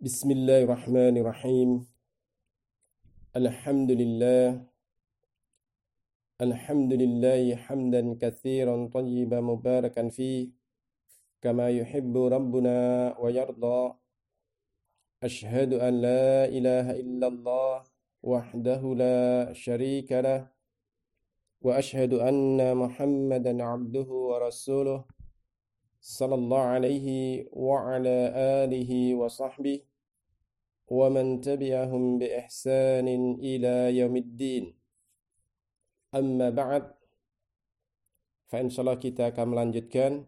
Bismillahirrahmanirrahim. Alhamdulillah. Alhamdulillahi hamdan katsiran tayyiban mubarakan fi kama yuhibbu rabbuna wa yarda. Ashhadu an la ilaha illallah wahdahu la syarika lah wa ashhadu anna Muhammadan abduhu wa rasuluh sallallahu alaihi wa ala alihi wa sahbihi wa man tabi'ahum bi ihsanin ila yaumiddin. Amma ba'd. Fa insyaallah kita akan melanjutkan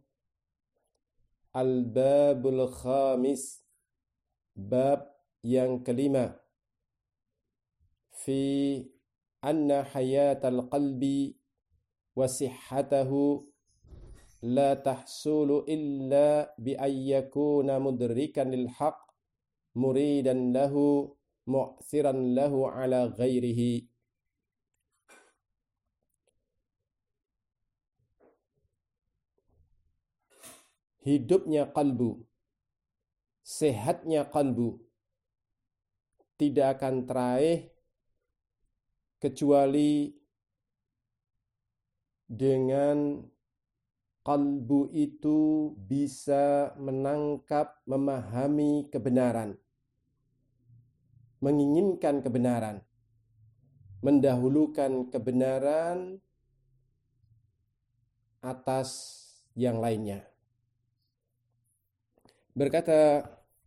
Al-Babul Khamis, bab yang kelima, fi anna hayatal qalbi wa sihhatahu la tahsulu illa bi ayyakuna mudrikan lil haqq muridan lahu mu'thiran lahu ala ghairihi. Hidupnya kalbu, sehatnya kalbu tidak akan teraih kecuali dengan kalbu itu bisa menangkap, memahami kebenaran, menginginkan kebenaran, mendahulukan kebenaran atas yang lainnya. Berkata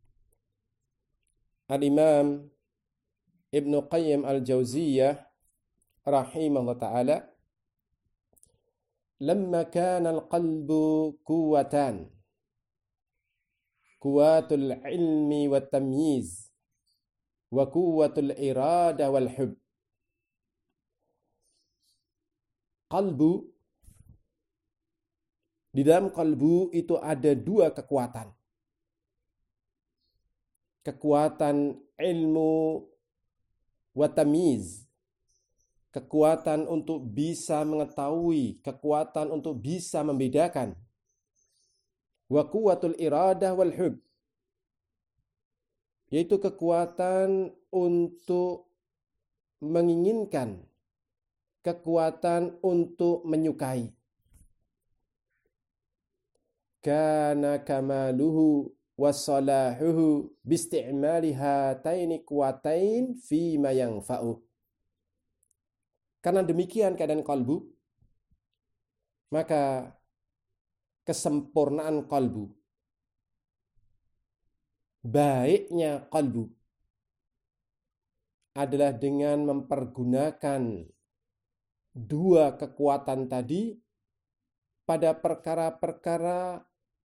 Al-Imam Ibnu Qayyim Al-Jauziyah rahimahullah ta'ala, lamma kana al-qalbu quwwatan, quwwatul ilmi wat tamyiz wa quwwatul irada wal hub. Kalbu, di dalam kalbu itu ada dua kekuatan. Kekuatan ilmu wa tamyiz, kekuatan untuk bisa mengetahui, kekuatan untuk bisa membedakan. Wa quwwatul iradah wal hub, yaitu kekuatan untuk menginginkan, kekuatan untuk menyukai. Kana kamaluhu wa salahuhu bisti'mali hataini quwatain fi ma yanfa'u. Karena demikian keadaan kalbu, maka kesempurnaan kalbu, baiknya kalbu adalah dengan mempergunakan dua kekuatan tadi pada perkara-perkara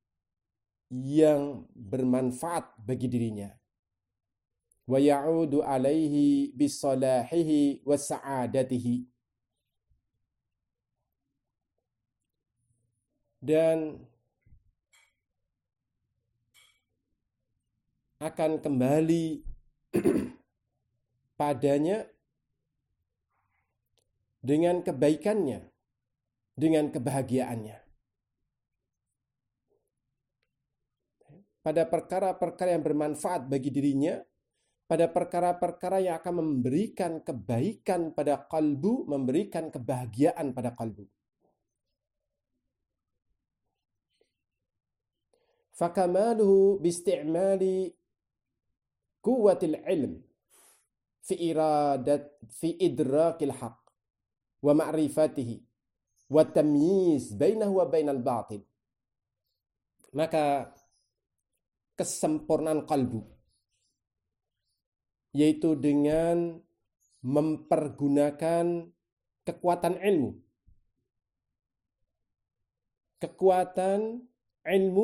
yang bermanfaat bagi dirinya. Wa ya'udu alaihi bisalahihi wa sa'adatihi. Dan akan kembali padanya dengan kebaikannya, dengan kebahagiaannya. Pada perkara-perkara yang bermanfaat bagi dirinya, pada perkara-perkara yang akan memberikan kebaikan pada kalbu, memberikan kebahagiaan pada kalbu. Fakamaluhu bisti'mali quwwatil ilm fi idrakil haq wa ma'rifatihi wa tamyiz bainahu wa bainal batil. Maka kesempurnaan kalbu, yaitu dengan mempergunakan kekuatan ilmu. Kekuatan ilmu,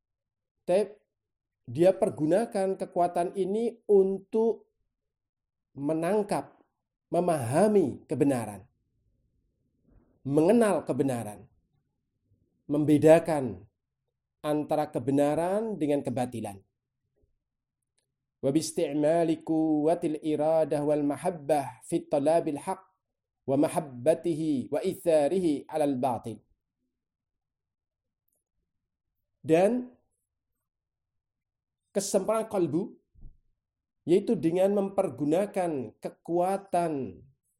dia pergunakan kekuatan ini untuk menangkap, memahami kebenaran, mengenal kebenaran, membedakan antara kebenaran dengan kebatilan. Wa bisti'mali quwwatil iradah wal mahabbah fi talabil haq wa mahabbatihi wa itharihi 'alal batil. Dan kesempurnaan kalbu yaitu dengan mempergunakan kekuatan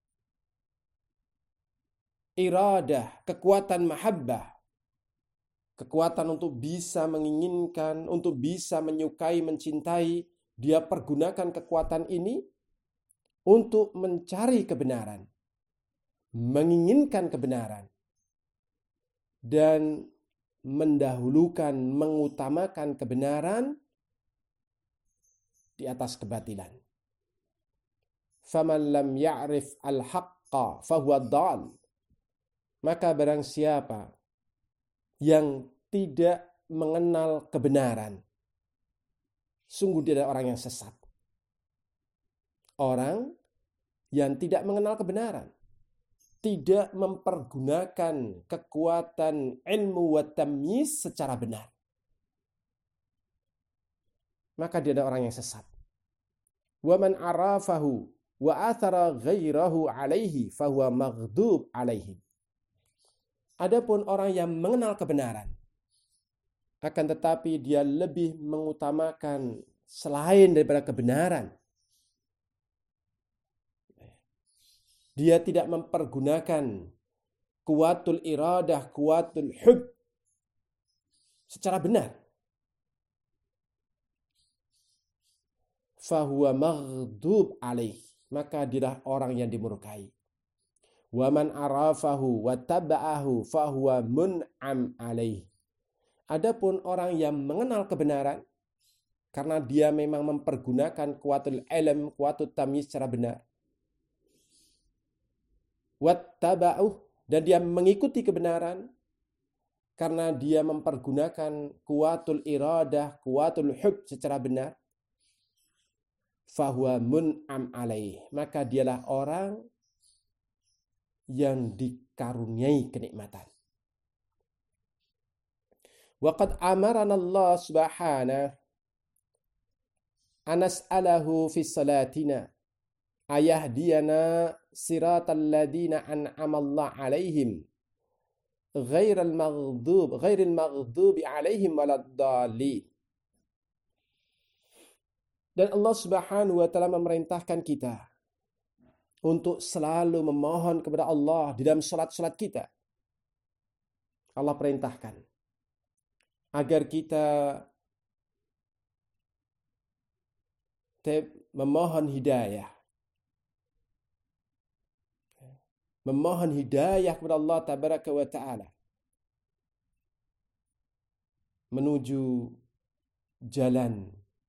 iradah, kekuatan mahabbah, kekuatan untuk bisa menginginkan, untuk bisa menyukai, mencintai. Dia pergunakan kekuatan ini untuk mencari kebenaran, menginginkan kebenaran, dan mendahulukan, mengutamakan kebenaran di atas kebatilan. Faman lam ya'rif al-haqqa fahuwa dhal. Maka barang siapa yang tidak mengenal kebenaran, sungguh dia adalah orang yang sesat. Orang yang tidak mengenal kebenaran, tidak mempergunakan kekuatan ilmu wa tamyiz secara benar, maka dia adalah orang yang sesat. Wa man arafahu wa athara ghairahu alaihi fahuwa maghdub alaihim. Adapun orang yang mengenal kebenaran, akan tetapi dia lebih mengutamakan selain daripada kebenaran, dia tidak mempergunakan kuwatul iradah, kuwatul hub secara benar, fahuwa maghdub alaih, maka dia orang yang dimurkai. Wa man arafahu wa taba'ahu fahuwa mun'am alaih. Adapun orang yang mengenal kebenaran, karena dia memang mempergunakan kuwatul ilm, kuwatul tamyiz secara benar, wattaba'uh, dan dia mengikuti kebenaran karena dia mempergunakan kuwatul iradah, kuwatul hub secara benar, fahuwa mun'am alaih, maka dialah orang yang dikaruniai kenikmatan. Waqad amarana Allah subhanahu anas'alahu fi salatina ayahdiyana siratal ladina an'ama Allah alaihim ghairil maghdubi alaihim waladdallin. Dan Allah Subhanahu wa taala memerintahkan kita untuk selalu memohon kepada Allah di dalam salat-salat kita. Allah perintahkan agar kita memohon hidayah. Memohon hidayah kepada Allah tabaraka wa ta'ala menuju jalan,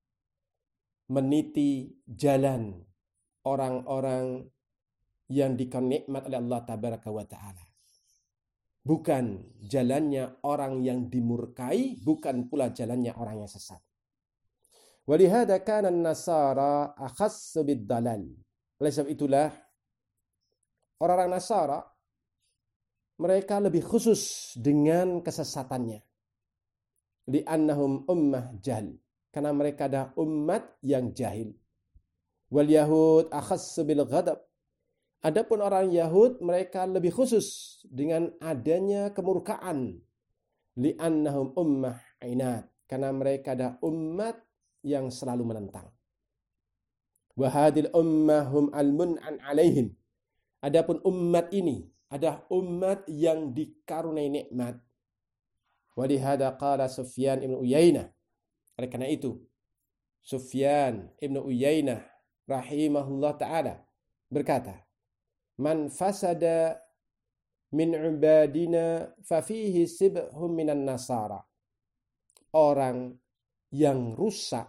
meniti jalan orang-orang yang diberi nikmat oleh Allah tabaraka wa ta'ala. Bukan jalannya orang yang dimurkai, bukan pula jalannya orang yang sesat. Walihada kana an-nasara akhassu bid-dalal. Oleh sebab itulah orang-orang Nasara mereka lebih khusus dengan kesesatannya. Li'annahum ummah jahl, karena mereka adalah umat yang jahil. Wal yahud akhassu bil ghadab. Adapun orang Yahud mereka lebih khusus dengan adanya kemurkaan. Li'annahum ummah inat, karena mereka adalah umat yang selalu menentang. Wa hadil ummahum al-mun'an alaihim. Adapun umat ini adalah umat yang dikaruniai nikmat. Walihada qala Sufyan ibn Uyainah. Oleh karena itu, Sufyan ibn Uyainah rahimahullah ta'ala berkata, man fasada min ibadina fafihi sibhum minan nasara. Orang yang rusak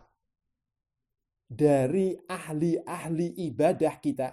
dari ahli-ahli ibadah kita,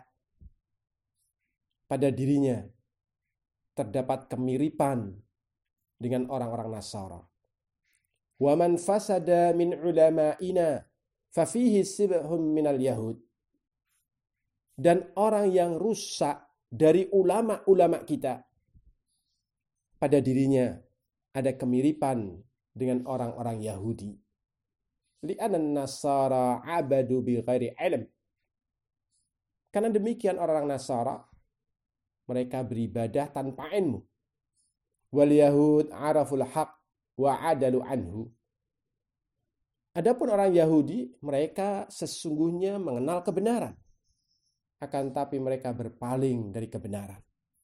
pada dirinya terdapat kemiripan dengan orang-orang Nasara. Wa man fasada min ulama'ina fafihi sibhum minal yahud. Dan orang yang rusak dari ulama-ulama kita, pada dirinya ada kemiripan dengan orang-orang Yahudi. Li'anna an-nasara 'abadu bi ghairi ilm. Karena demikian orang-orang Nasara mereka beribadah tanpa ilmu. Wal yahud araful haq wa adalu anhu. Adapun orang Yahudi, mereka sesungguhnya mengenal kebenaran, akan tapi mereka berpaling dari kebenaran.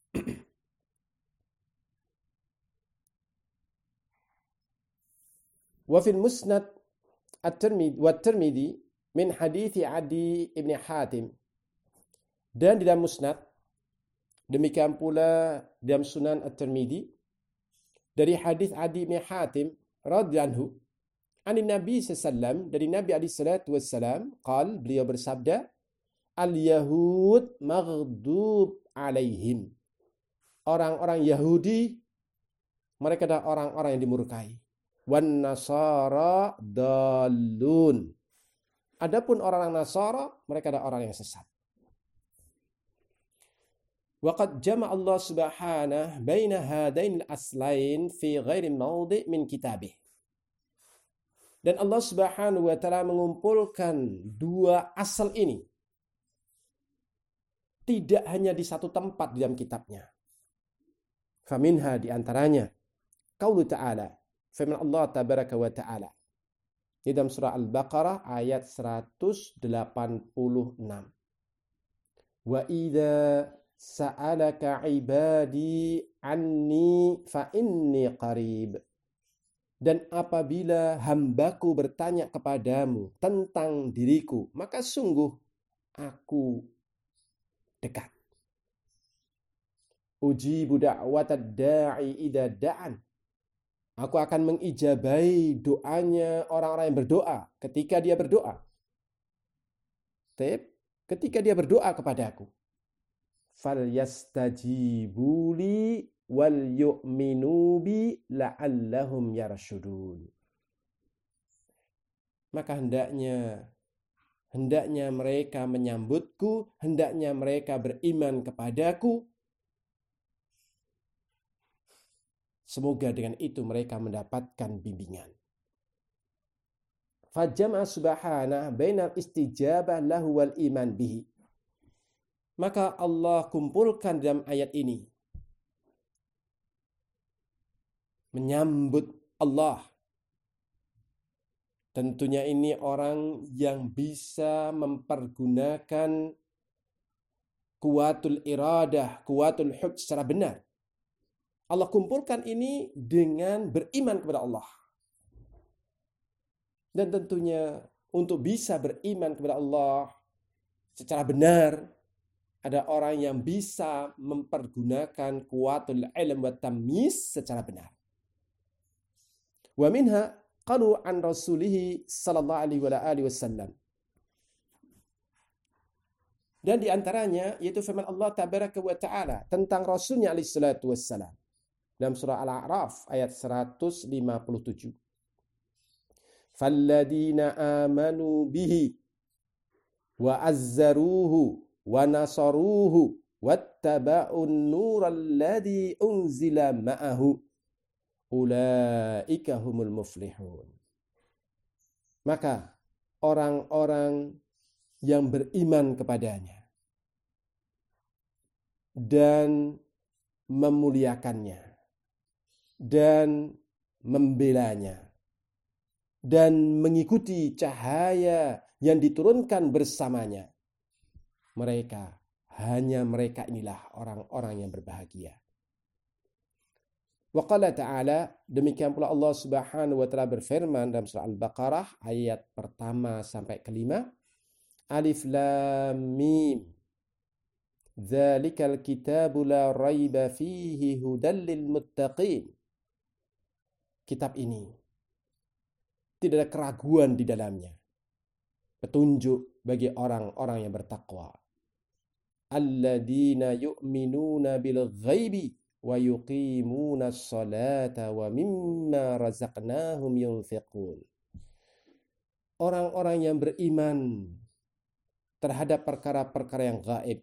Wa fil musnad at-Tirmidzi min hadithi Adi ibn Hatim. Dan di dalam musnad, demikian pula dalam Sunan At-Tirmidzi dari hadis Adi bin Hatim radhiyallahu anhu, ani Nabi sallallahu dari Nabi alaihi salatu wassalam, beliau bersabda, al-yahud maghdub alaihim. Orang-orang Yahudi mereka adalah orang-orang yang dimurkai. Wan nasara dallun. Adapun orang-orang Nasara, mereka adalah orang yang sesat. Waqad jama'a Allah subhanahu baina hadain al-aslain fi ghairi mawdi' min kitabih. Dan Allah subhanahu wa ta'ala mengumpulkan dua asal ini tidak hanya di satu tempat di dalam kitabnya. Faminha di antaranya qaulu ta'ala, firman Allah tabaraka wa ta'ala di dalam surah Al-Baqarah ayat 186. Wa idza sa'alaka ibadi anni fa inni qarib. Dan apabila hambaku bertanya kepadamu tentang diriku, maka sungguh aku dekat. Ujibu da'watad da'i idza da'an. Aku akan mengijabahi doanya orang-orang yang berdoa ketika dia berdoa. Ketika dia berdoa kepadaku. Falyastajibu li wal yu'minu bi la'allahum yarshudun. Maka hendaknya mereka menyambutku, hendaknya mereka beriman kepadaku. Semoga dengan itu mereka mendapatkan bimbingan. Fajama subhanahu bainal istijabah lahu wal iman bihi. Maka Allah kumpulkan dalam ayat ini menyambut Allah. Tentunya ini orang yang bisa mempergunakan kuwatul iradah, kuwatul hub secara benar. Allah kumpulkan ini dengan beriman kepada Allah. Dan tentunya untuk bisa beriman kepada Allah secara benar, ada orang yang bisa mempergunakan kuwatul ilm wa tamyiz secara benar. Wa minha qalu an rasulih sallallahu alaihi wasallam. Dan di antaranya yaitu firman Allah tabaraka wa taala tentang rasulnya alaihi salatu wassalam. Dalam surah Al-A'raf ayat 157. Falladina amanu bihi wa azzaruhu wa nasaruhu wattaba'un nural ladzi unzila ma'ahu ulaika humul muflihun. Maka orang-orang yang beriman kepadanya dan memuliakannya dan membelanya dan mengikuti cahaya yang diturunkan bersamanya, mereka inilah orang-orang yang berbahagia. Wa qala ta'ala, demikian pula Allah Subhanahu wa taala berfirman dalam surah Al-Baqarah ayat pertama sampai kelima, Alif Lam Mim. Dzalikal kitabu la raiba fihi hudal lil muttaqin. Kitab ini tidak ada keraguan di dalamnya. Petunjuk bagi orang-orang yang bertakwa. Alladzina yu'minuna bil ghaibi wa yuqimuna sholata wa mimma razaqnahum yunfiqun. Orang-orang yang beriman terhadap perkara-perkara yang gaib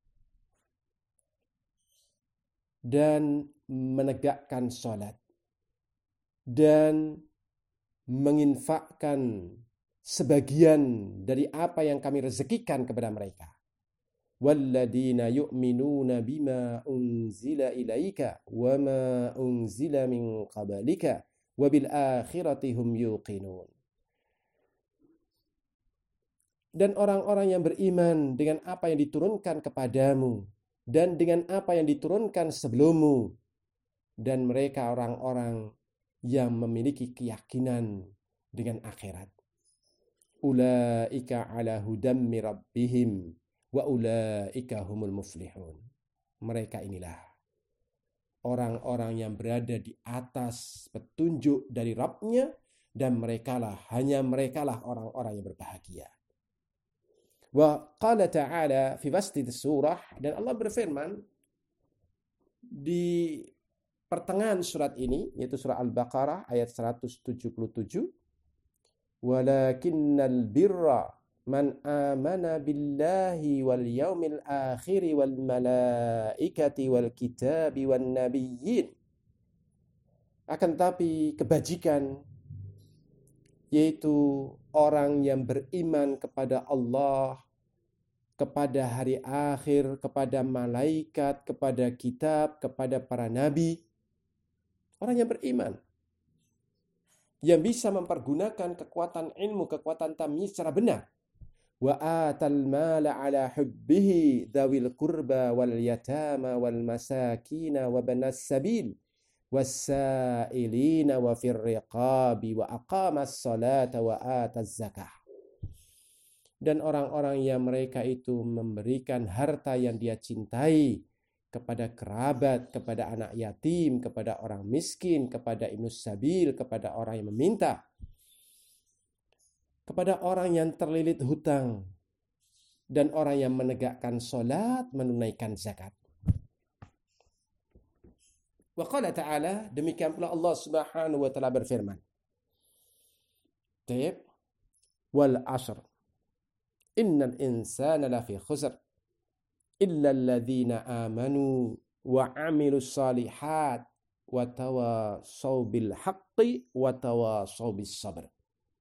dan menegakkan sholat dan menginfakkan sebagian dari apa yang kami rezekikan kepada mereka. Walladzina yu'minuna bima unzila ilaika wa ma unzila min qablika wa bil akhirati hum yuqinun. dan orang-orang yang beriman dengan apa yang diturunkan kepadamu dan dengan apa yang diturunkan sebelummu, dan mereka orang-orang yang memiliki keyakinan dengan akhirat. Ulaika ala hudam min rabbihim wa ulaika humul muflihun. Mereka inilah orang-orang yang berada di atas petunjuk dari Rabb-nya, dan hanya merekalah orang-orang yang berbahagia. Wa qala ta'ala fi wasti surah, dan Allah berfirman di pertengahan surat ini, yaitu surah Al-Baqarah ayat 177, walakinnal birra man amana billahi wal yaumil akhiri wal malaikati wal kitabi wan nabiyyin. Akan tapi kebajikan, yaitu orang yang beriman kepada Allah, kepada hari akhir, kepada malaikat, kepada kitab, kepada para nabi. Orang yang beriman, yang bisa mempergunakan kekuatan ilmu, kekuatan tamyiz secara benar. Wa atal mala ala hubbihi dzawil qurba wal yatama wal masakin wa banas sabil was-sa'ilina wa fir riqabi wa aqamas salata wa ataz zakah. Dan orang-orang yang mereka itu memberikan harta yang dia cintai kepada kerabat, kepada anak yatim, kepada orang miskin, kepada ibnus sabil, kepada orang yang meminta, kepada orang yang terlilit hutang, dan orang yang menegakkan salat, menunaikan zakat. Wa qala ta'ala, demikian pula Allah Subhanahu wa taala berfirman. Taib wal asr innal insana lafi khusr illa alladhina amanu wa 'amilus shalihat wa tawasaw bil haqqi wa tawasaw bis sabr.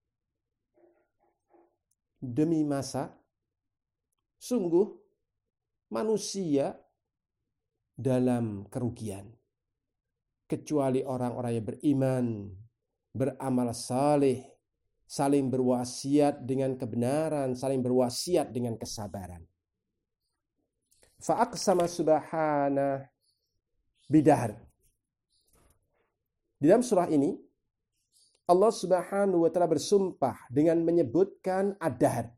Demi masa, sungguh manusia dalam kerugian, kecuali orang-orang yang beriman, beramal saleh, saling berwasiat dengan kebenaran, saling berwasiat dengan kesabaran. Fa'aqsama subhana bidahr. Di dalam surah ini, Allah Subhanahu wa taala bersumpah dengan menyebutkan ad-dahr,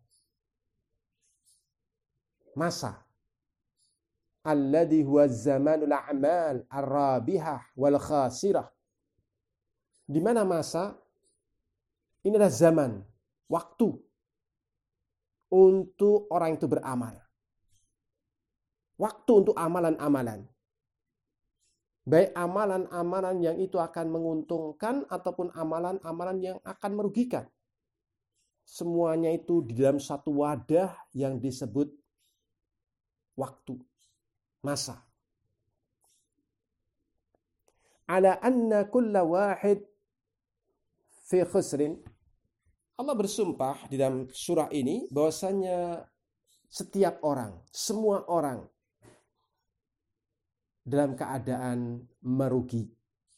masa, alladhi huwa zamanul a'mal ar-rabihah wal khasirah. Di mana masa ini adalah zaman, waktu untuk orang itu beramal. Waktu untuk amalan-amalan. Baik amalan-amalan yang itu akan menguntungkan ataupun amalan-amalan yang akan merugikan. Semuanya itu di dalam satu wadah yang disebut waktu, masa. Ala anna kulla wahid fi khusrin. Allah bersumpah di dalam surah ini bahwasanya setiap orang, semua orang dalam keadaan merugi.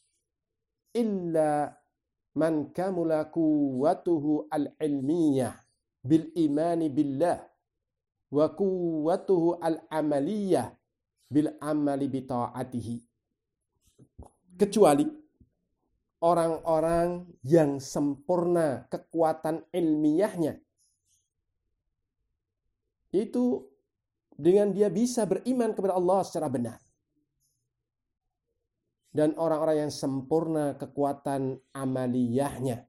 Illa man kamula quwwatuhu al-ilmiyah bil imani billah wa quwwatuhu al-amaliyah bil amali bi ta'atihi. Kecuali orang-orang yang sempurna kekuatan ilmiahnya, itu dengan dia bisa beriman kepada Allah secara benar. Dan orang-orang yang sempurna kekuatan amaliyahnya,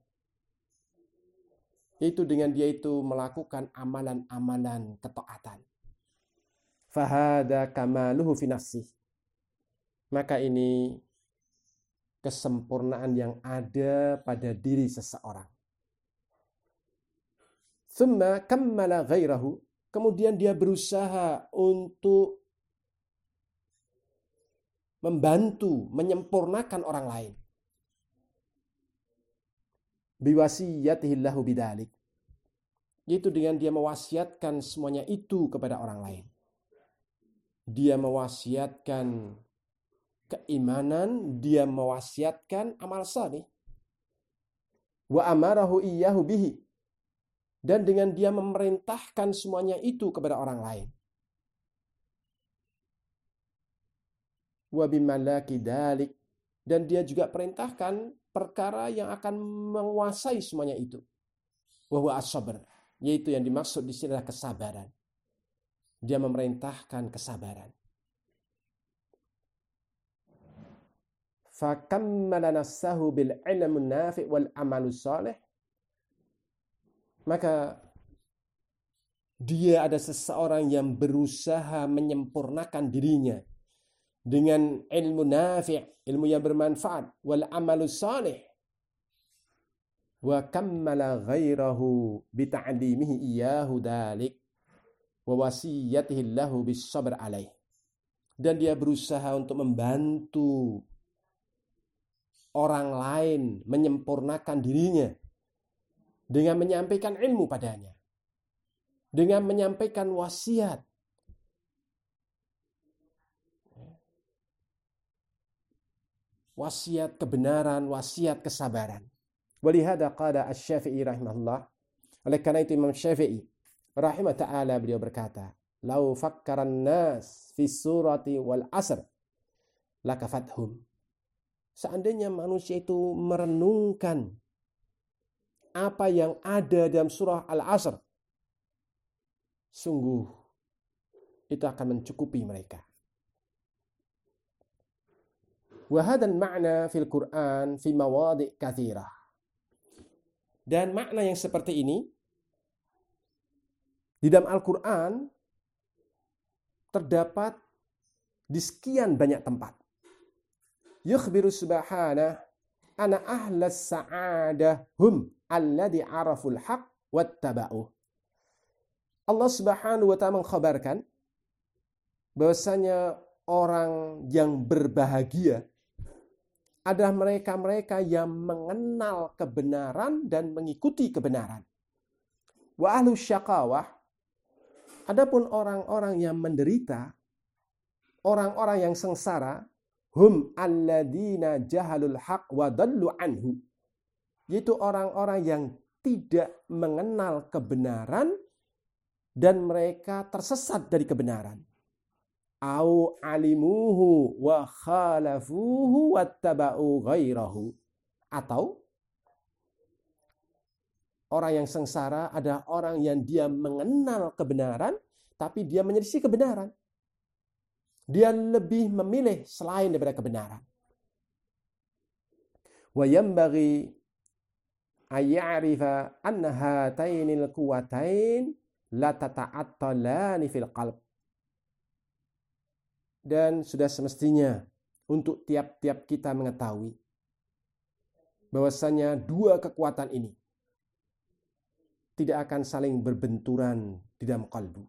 itu dengan dia itu melakukan amalan-amalan ketaatan. Fahada kamaluhu fi nafsih. Maka ini kesempurnaan yang ada pada diri seseorang. Thumma kammala ghairahu. Kemudian dia berusaha untuk membantu, menyempurnakan orang lain. Biwasiyatihillahu bidalik. Yaitu dengan dia mewasiatkan semuanya itu kepada orang lain. Dia mewasiatkan keimanan, dia mewasiatkan amal saleh. Wa amarahu iyyahu bihi. dan dengan dia memerintahkan semuanya itu kepada orang lain. Wa bimalaki dalik, dan dia juga perintahkan perkara yang akan menguasai semuanya itu. Wa huwa as-sabr, yaitu yang dimaksud di sini adalah kesabaran. Dia memerintahkan kesabaran. Fakammala nafsahu bil ilmi nafi' wal amalu salih. Maka dia ada seseorang yang berusaha menyempurnakan dirinya dengan ilmu nafi', ilmu yang bermanfaat, wal amalu salih, wa kammala ghairahu bi ta'limihi iyyahu dalik wa wasiyatihi lahu bis sabr alaih. Dan dia berusaha untuk membantu orang lain menyempurnakan dirinya dengan menyampaikan ilmu padanya, dengan menyampaikan wasiat, wasiat kebenaran, wasiat kesabaran. Walihada qala Asy-Syafi'i rahimahullah. Oleh karena itu Imam Syafi'i rahimah ta'ala beliau berkata, "Lau fakkaran nas fi surati wal asr lakafathum." Seandainya manusia itu merenungkan apa yang ada dalam surah Al-Asr, sungguh itu akan mencukupi mereka. Wa hadzal ma'na fil Qur'an fi mawadhi' katsirah. Dan makna yang seperti ini di dalam Al-Qur'an terdapat di sekian banyak tempat. Yukhbiru subhanahu ana ahlas sa'adah hum alladhi araful haq wattaba'uh. Allah Subhanahu wa ta'ala mengkhabarkan bahwasanya orang yang berbahagia adalah mereka-mereka yang mengenal kebenaran dan mengikuti kebenaran. Wa ahlu syaqawah, adapun orang-orang yang menderita, orang-orang yang sengsara, hum alladina jahalul haq wa dallu anhu, yaitu orang-orang yang tidak mengenal kebenaran dan mereka tersesat dari kebenaran. Au alimuhu wa khalafuhu wattaba'u ghairahu. Atau orang yang sengsara adalah orang yang dia mengenal kebenaran tapi dia menyelisih kebenaran. Dia lebih memilih selain daripada kebenaran. Wa yanbaghi ayya'rifa anna hatainil quwwatain la tata'attalani fil qalb. Dan sudah semestinya untuk tiap-tiap kita mengetahui bahwasanya dua kekuatan ini tidak akan saling berbenturan di dalam kalbu.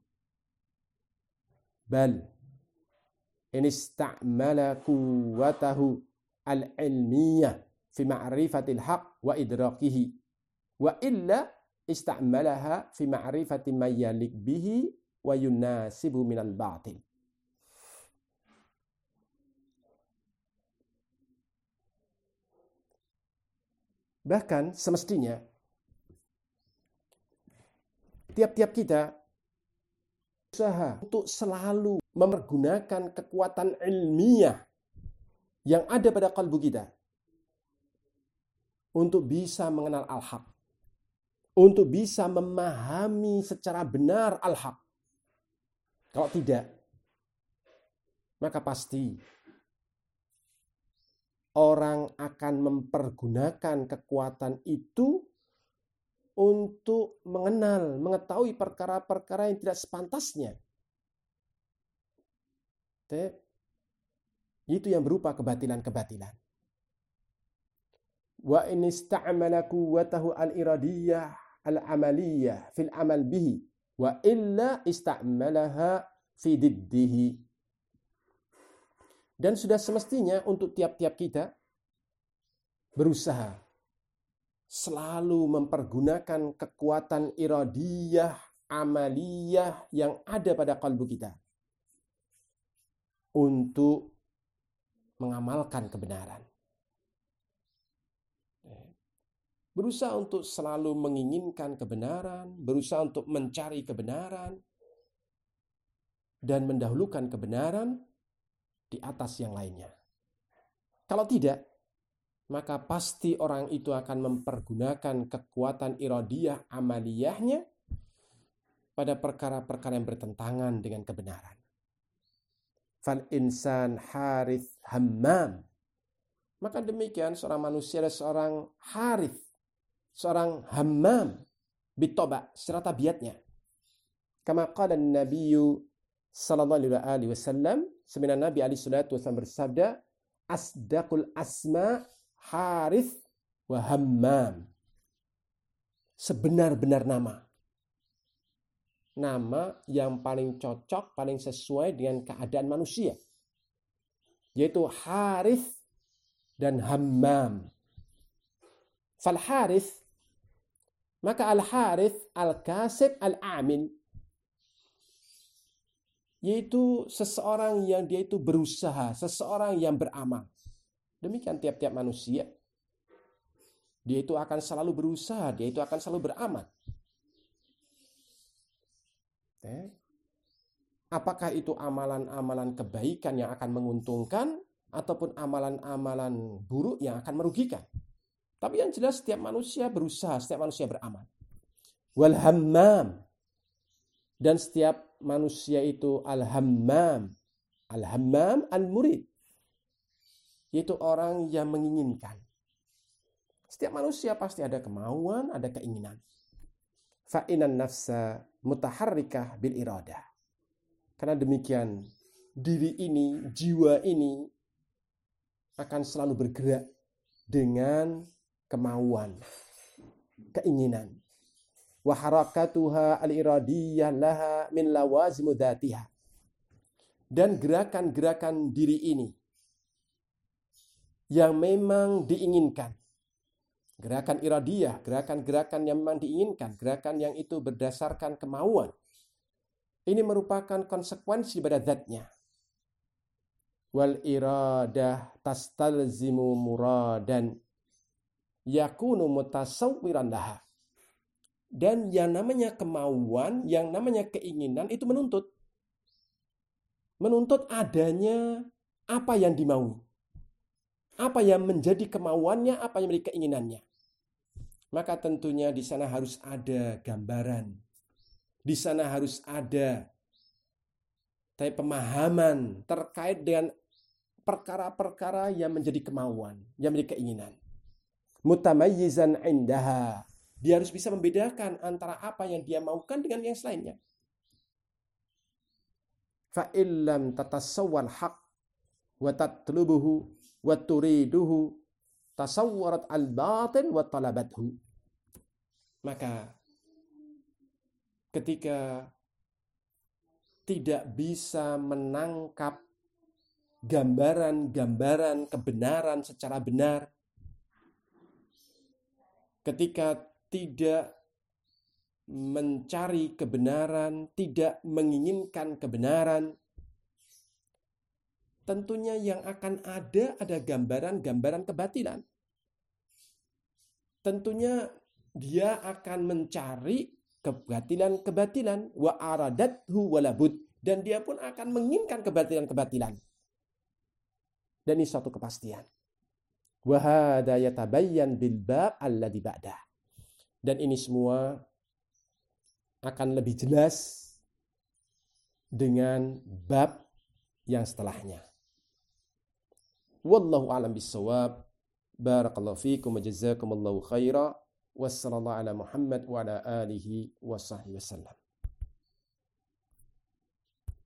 Bal in ista'mala quwwatahu al-ilmiyah fi ma'rifatil haq wa idrakihi wa illa ista'malaha fi ma'rifati may yalik bihi wa yunasibu minal batil. Bahkan semestinya tiap-tiap kita berusaha untuk selalu mempergunakan kekuatan ilmiah yang ada pada kalbu kita untuk bisa mengenal al-haq, untuk bisa memahami secara benar al-haq. Kalau tidak, maka pasti orang akan mempergunakan kekuatan itu untuk mengenal, mengetahui perkara-perkara yang tidak sepantasnya. Itu yang berupa kebatilan-kebatilan. Wa in ista'mala quwwatahu al-iradiyah al-amaliyah fil amal bihi wa illa ista'malaha fi diddihi. Dan sudah semestinya untuk tiap-tiap kita berusaha selalu mempergunakan kekuatan iradiyah, amaliyah yang ada pada kalbu kita untuk mengamalkan kebenaran. berusaha untuk selalu menginginkan kebenaran, berusaha untuk mencari kebenaran, dan mendahulukan kebenaran di atas yang lainnya. Kalau tidak, maka pasti orang itu akan mempergunakan kekuatan iradiyah amaliyahnya pada perkara-perkara yang bertentangan dengan kebenaran. Fal insan harith hammam. Maka demikian seorang manusia adalah seorang harith, seorang hammam bitoba, secara tabiatnya. Kama qala an-nabiyyu sallallahu alaihi wasallam, sebenarnya Nabi alaihi salatu wasallam bersabda, asdaqul asma harith wa hammam. Sebenar-benar nama yang paling cocok, paling sesuai dengan keadaan manusia, yaitu harith dan hammam. Fal harith, maka al harith al-kasib al-amil, yaitu seseorang yang dia itu berusaha, seseorang yang beramal. Demikian tiap-tiap manusia. Dia itu akan selalu berusaha, dia itu akan selalu beramal. Apakah itu amalan-amalan kebaikan yang akan menguntungkan, ataupun amalan-amalan buruk yang akan merugikan. Tapi yang jelas setiap manusia berusaha, setiap manusia beramal. Wal hammam, dan setiap manusia itu al-hammam. Al-hammam al-murid, yaitu orang yang menginginkan. Setiap manusia pasti ada kemauan, ada keinginan. Fa'inan nafsa mutaharrikah bil iradah. Karena demikian, diri ini, jiwa ini akan selalu bergerak dengan kemauan, keinginan. Wa harakatuha al-iradiyah laha min lawazimu dzatiha. Dan gerakan-gerakan diri ini yang memang diinginkan, gerakan iradiyah, gerakan-gerakan yang memang diinginkan, gerakan yang itu berdasarkan kemauan, ini merupakan konsekuensi pada zatnya. Wal iradah tastalzimu muradan yakunu mutasawwiran laha. Dan yang namanya kemauan, yang namanya keinginan itu menuntut adanya apa yang dimaui. Apa yang menjadi kemauannya, apa yang menjadi keinginannya. Maka tentunya di sana harus ada gambaran. Di sana harus ada pemahaman terkait dengan perkara-perkara yang menjadi kemauan, yang menjadi keinginan. Mutamayyizan indaha. Dia harus bisa membedakan antara apa yang dia maukan dengan yang selainnya. Fa illam tatasawwal haq wa tatlubuhu wa turiduhu tasawwarat al-batin wa talabathu. Maka ketika tidak bisa menangkap gambaran-gambaran kebenaran secara benar, ketika tidak mencari kebenaran, tidak menginginkan kebenaran, tentunya yang akan ada gambaran-gambaran kebatilan. Tentunya dia akan mencari kebatilan-kebatilan, wa aradathu walabud, dan dia pun akan menginginkan kebatilan-kebatilan. Dan ini suatu kepastian. Wa hadza yatabayyan bil bab alladzi ba'dah. Dan ini semua akan lebih jelas dengan bab yang setelahnya. Wallahu a'lam bissawab. Barakallahu fiikum wa jazakumullahu khaira. Wassallallahu ala Muhammad wa ala alihi wa sahbihi wasallam.